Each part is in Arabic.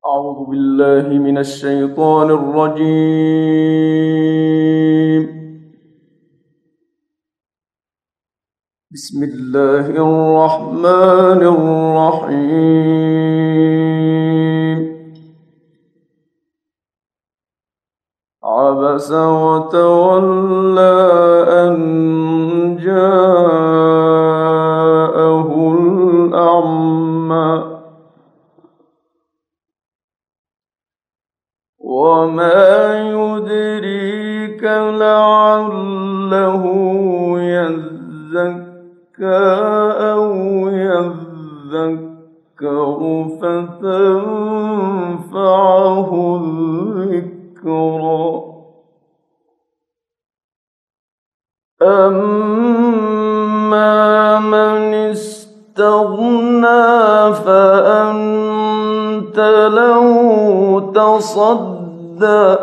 أعوذ بالله من الشيطان الرجيم. بسم الله الرحمن الرحيم. عبس وتولى أن جاءه الأعمى وما يدريك لعله يزكى أو يذكر فتنفعه الذكرى. أما من استغنى فأنت له تصدى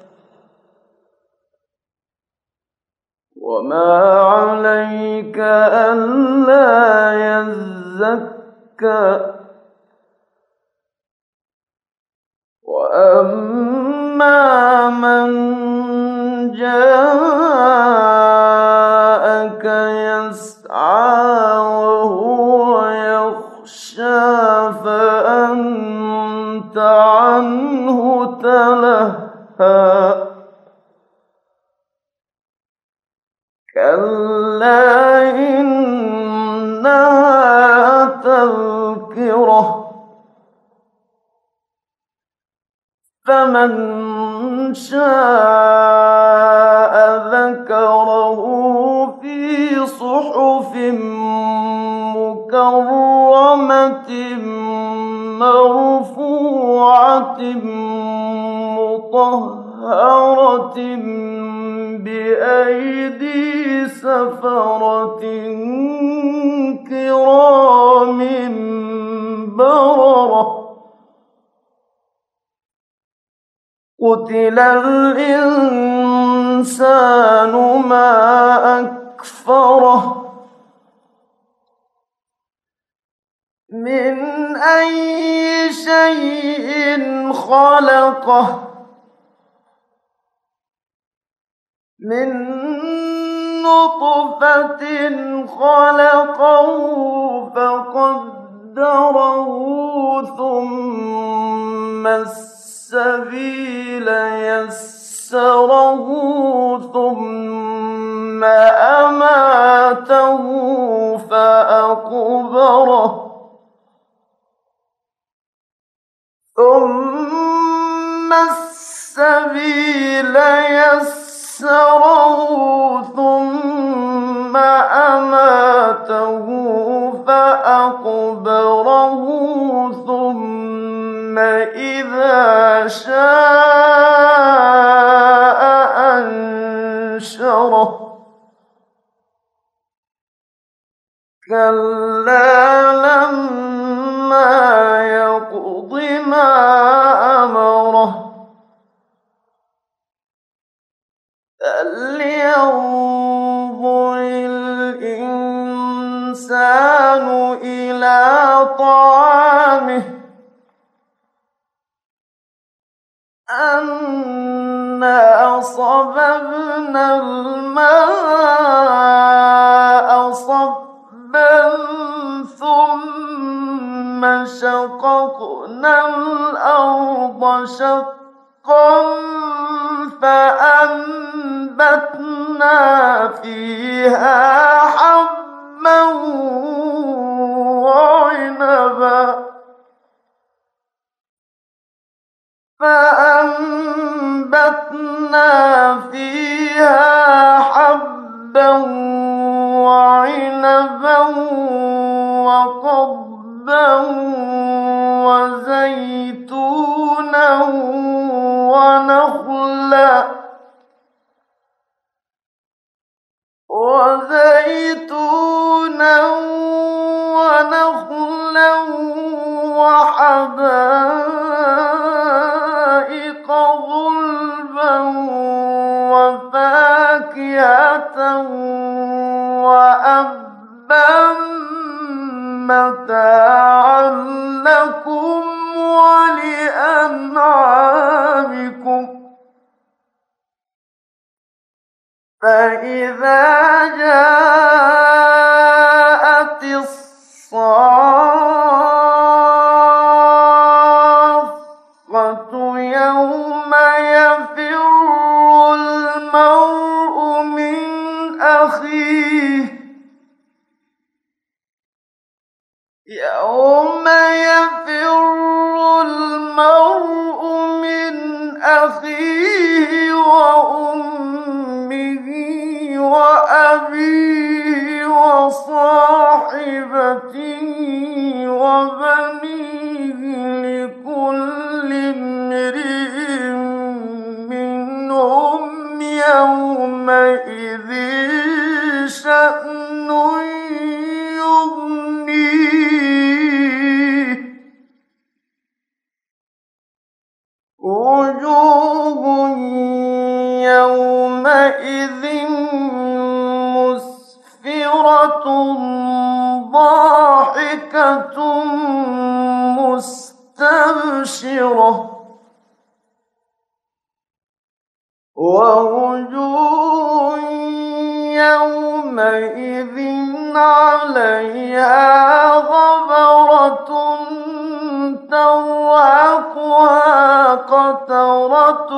وما عليك ألا يزكى. وأما من جاءك يسعى وهو يخشى فأنت عنه تلهى. كلا إنها تذكرة فمن شاء ذكره في صحف مكرمة مرفوعة مطهرة بأيدي سفرة كرام بررة. قتل الإنسان ما أكفره من أي شيء خلقه من نطفة خلقه فقدره ثم السبيل يسره ثم أماته فأقبره ثم السبيل يسره ثم أماته فأقبره ثم إذا شاء أنشره. كلا لما يقض ما أمره فلينظر الإنسان إلى طعامه أنا صببنا الماء صبا ثم شققنا الأرض شقا فأنبتنا فيها حبا وعنبا وقضبا وزيتونا ونخلا وحدائق غلبا وفاكهة وأبا متاعا لكم ولأنعامكم. فإذا جاءت الصاخة يوم يفر المرء من أخيه يوم يفر المرء من أخيه وأمه وأبيه وصاحبته وبنيه لكل امرئ منهم يومئذ شأن يغنيه وجوه يومئذ مسفرة ضاحكة مستبشرة ووجوه يومئذ عليها غبرة ترهقها قترة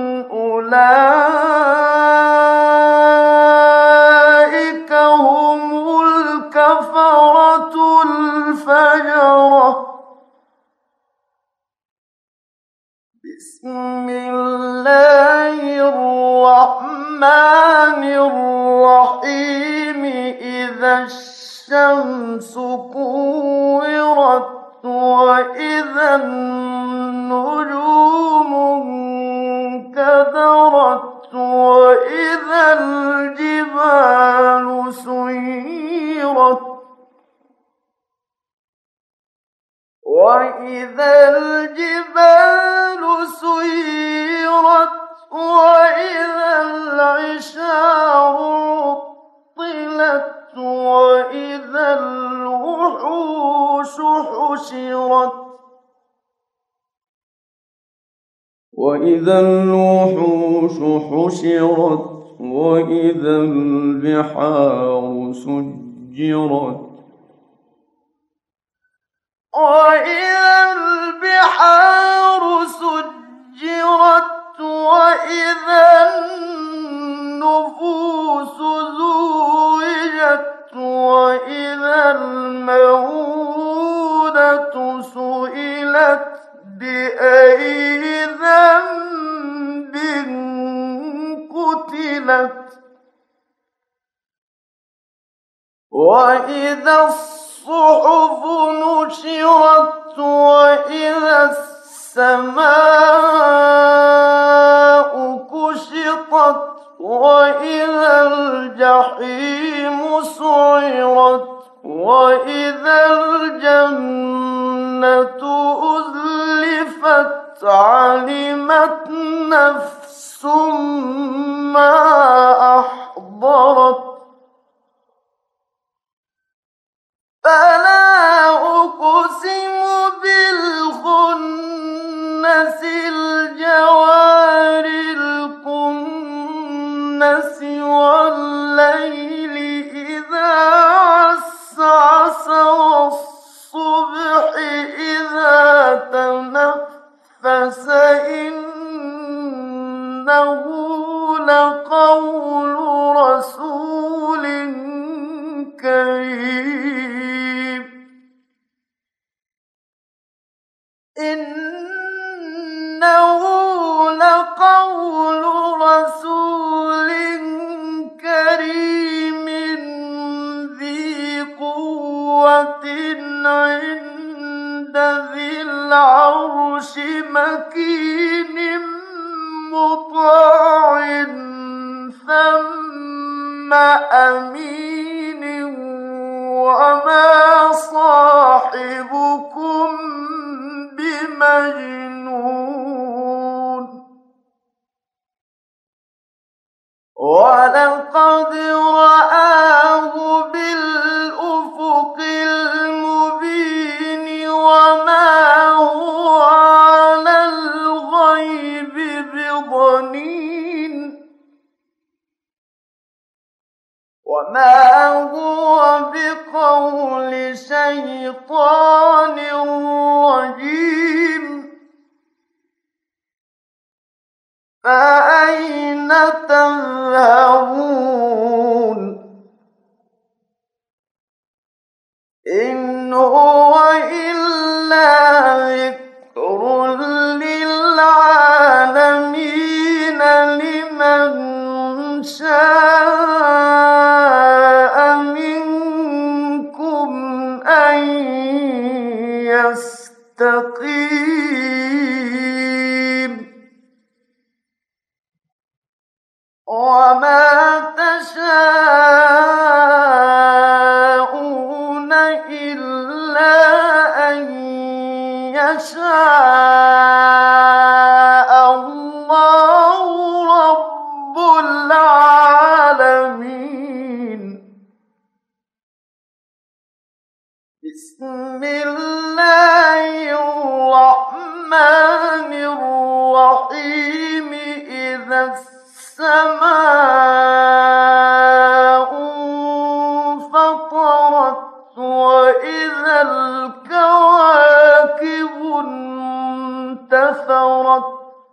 أولئك هم الكفرة الفجرة بسم الله الرحمن الرحيم إذا الشمس كورت وإذا النجوم انكدرت وإذا الجبال سيرت وإذا الجبال سيرت وإذا العشار عطلت وإذا الوحوش حشرت وإذا الوحوش حشرت وإذا البحار سجرت وإذا البحار سجرت وإذا النفوس زوجت وإذا الموءودة سئلت بأي ذنب قتلت وإذا الصحف نشرت وإذا السماء كشطت وإذا الجحيم سعرت وإذا الجنة أزلفت علمت نفس ما أحضرت فلا أقسم بالخنس الجوار الكنس والليل إذا عسعس والصبح إذا تنفس إنه لقول رسول كريم إنه لقول رسول كريم ذي قوة عند ذي العرش مكين مطاع ثم أمين وما صاحبكم بمجنون ولقد رآه بالأفق المبين وما هو على الغيب بضنين أين تذهبون إن هو إلا ذكر للعالمين لمن شاء منكم أن يستقيم وما تشاءون إلا أن يشاء الله رب العالمين بسم الله الرحمن الرحيم إذا السماء انفطرت وإذا الكواكب انتثرت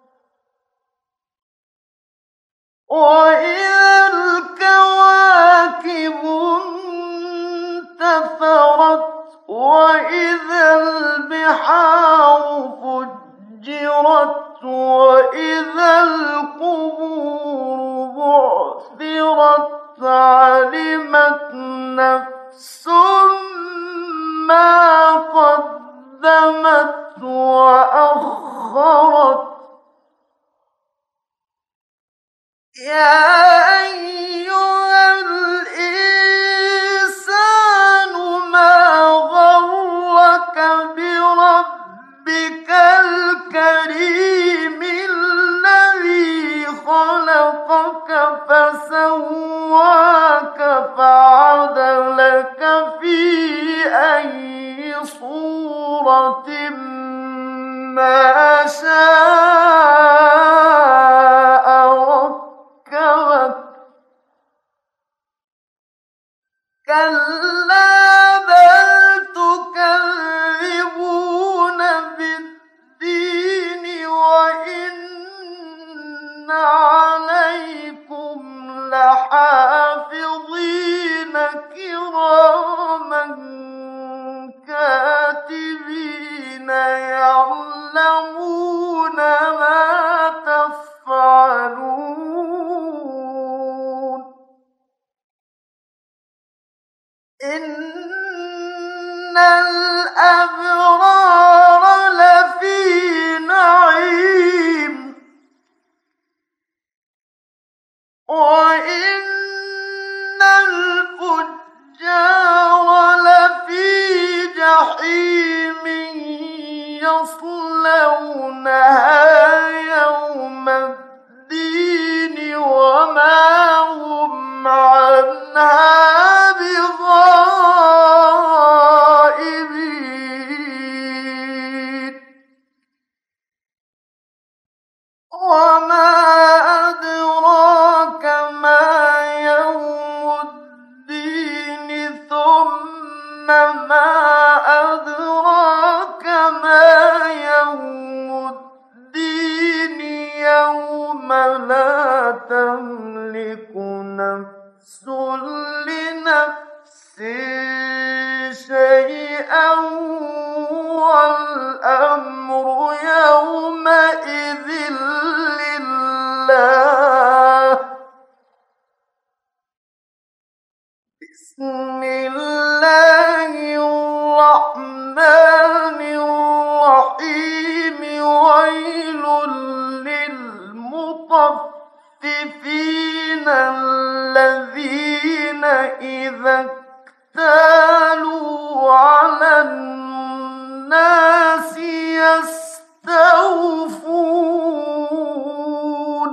وإذا الكواكب انتثرت وإذا البحار فجرت وإذا القبور بعثرت علمت نفس ما قدمت وأخرت يا أيها الإنسان ما غرك بربك الكريم الذي خلقك فسواك فعدلك في أي صورة ما شاء ركبك كلا بل تكذبون بالدين وإن عليكم لحافظين كراما كاتبين يعلمون ما تفعلون إن الأبرار لفي نعيم وإن الفجار لفي جحيم يصلونها يوم الدين وما هم عنها بغائبين وما أدراك ما يوم الدين ثم ما أدراك ما يوم الدين يوم لا تملك نفس لنفس شيئا والأمر يومئذ لله بسم الله الرحمن الرحيم ويل للمطففين الذين إذا اكتالوا على الناس يستوفون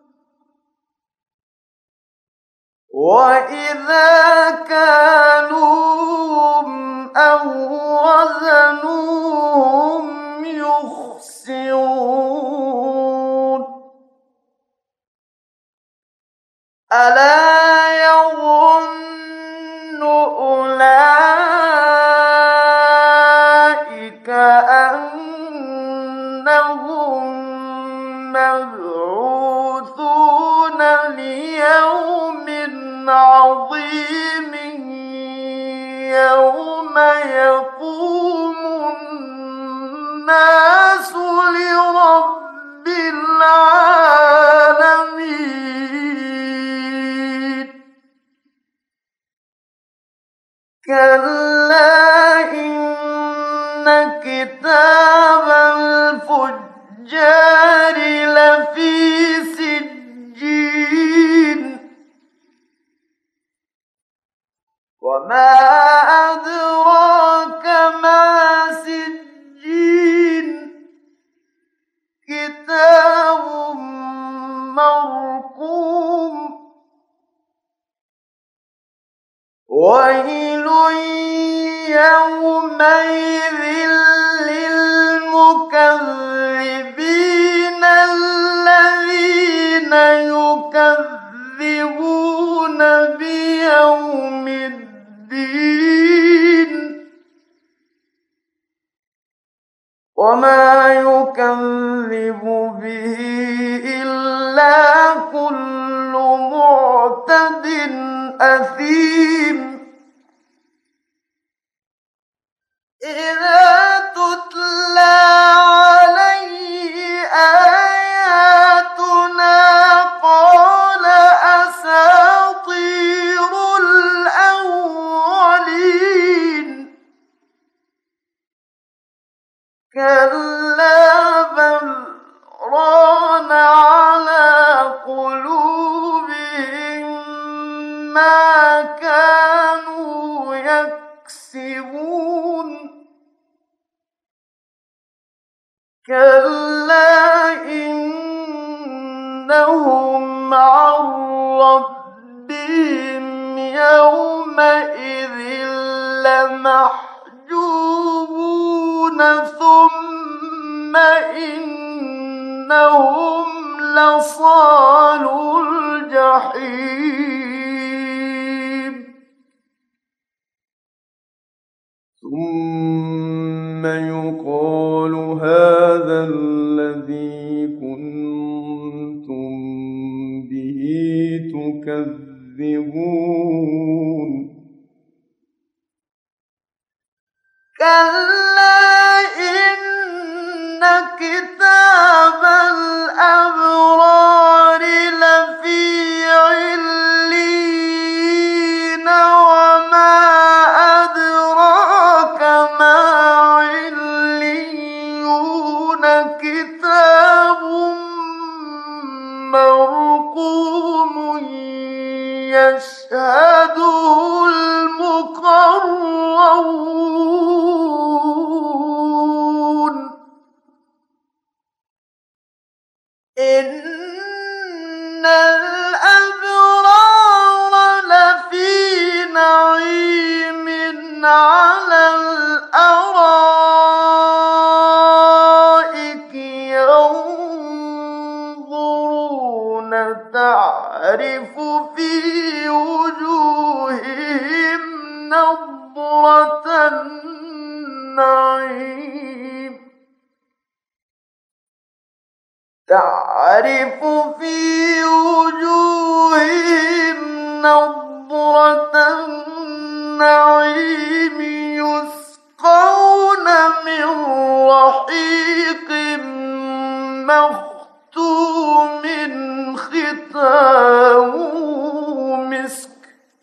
وإذا كالوهم أو وزنوهم يخسرون ألا يظن أولئك أنهم مبعوثون لفي سجين وما أدراك ما سجين كتاب مرقوم ويل يومئذ للمكذبين الذين يكذبون بيوم الدين وما يكذب به إلا كل معتد أثيم إذا تتلى عليه آياتنا قال أساطير الأولين كلا بل ران على قلوبهم ما كانوا يكسبون كلا إنهم عن ربهم يومئذ لمحجوبون ثم إنهم لصالو الجحيم ثم يقال هذا الذي كنتم به تكذبون كلا إن كتاب الأبرار لفي عليين وما أدراك ما عليون كتاب مرقوم يشهده المقربون إن الأبرار لفي نعيم على الأرائك ينظرون تعرف في وجوههم نضرة النعيم تعرف في وجوههم نضرة النعيم يسقون من رحيق مختوم ختامه مسك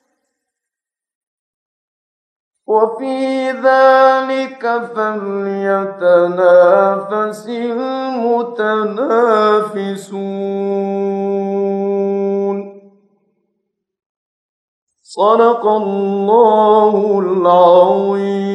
وفي ذلك فليتنافس المتنافسون صدق الله العظيم.